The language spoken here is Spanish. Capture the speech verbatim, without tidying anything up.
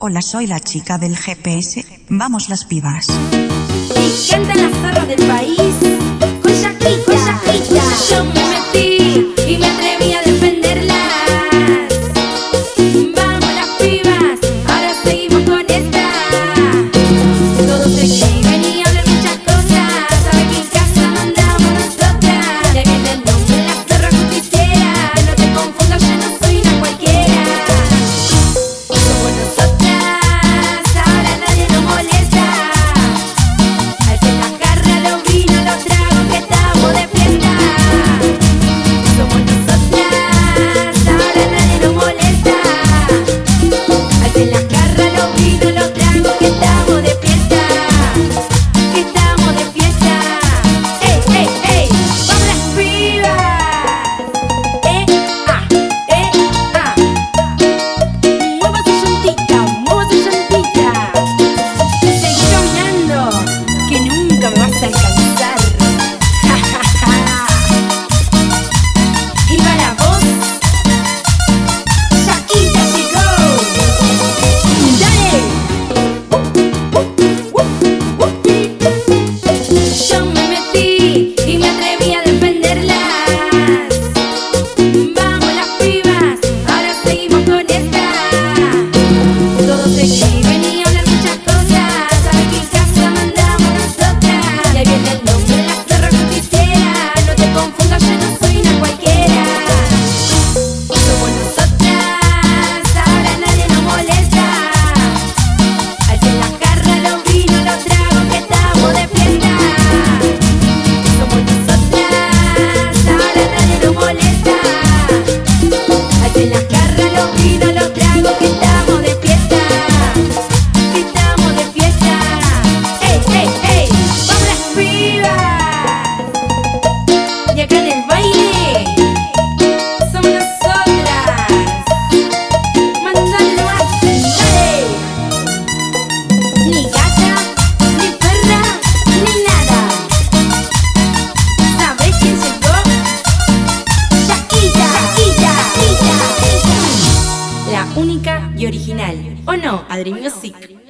Hola, soy la chica del G P S. Vamos las pibas. Y cantan las zorras del país con Shakira, con Shakira. Yo me metí y me atreví a defenderlas. Vamos las pibas, ahora seguimos con esta. Todos se escriben y hablan muchas cosas. Saben que en casa mandamos nosotras. De bien el nombre, la zorra justiciera. No te confundas, yo no soy una cualquiera. Somos nosotras, ahora nadie nos molesta. Alcen la jarra, los vinos, los tragos que estamos de fiesta. Somos nosotras, ahora nadie nos molesta. Alcen la jarra, los vinos, los tragos que estamos de fiesta. Que estamos de fiesta. ¡Ey, ey, ey! ¡Vamos las pibas! ¡Eh, ah, eh, ah! Mueva su llantita, mueva su llantita. Seguí caminando, que nunca me vas a alcanzar. Ja, ja, ja. Y para vos, Shakira llegó. ¡Dale! Yo me metí y me atreví a defenderlas. Vamos las pibas, ahora seguimos con esta. Todos se escriben y hablan muchas cosas. Saben que en casa mandamos nosotras. De bien el nombre, la zorra justiciera. No te confundas, yo no soy una cualquiera. Somos nosotras, ahora nadie nos molesta. Alcen la jarra, los vinos, los tragos que estamos de fiesta. Somos nosotras, ahora nadie nos molesta. Alcen la jarra, los vinos, los tragos que estamos de fiesta. Que estamos de fiesta. ¡Ey, ey, ey! ¡Vamos las pibas! Y acá en el baile somos nosotras. Mandale nomás, dale. Ni gata, ni perra, ni nada. ¿Sabés quién llegó? Shakira, Shakira, Shakira. La única y original. ¿O no, Adri Music?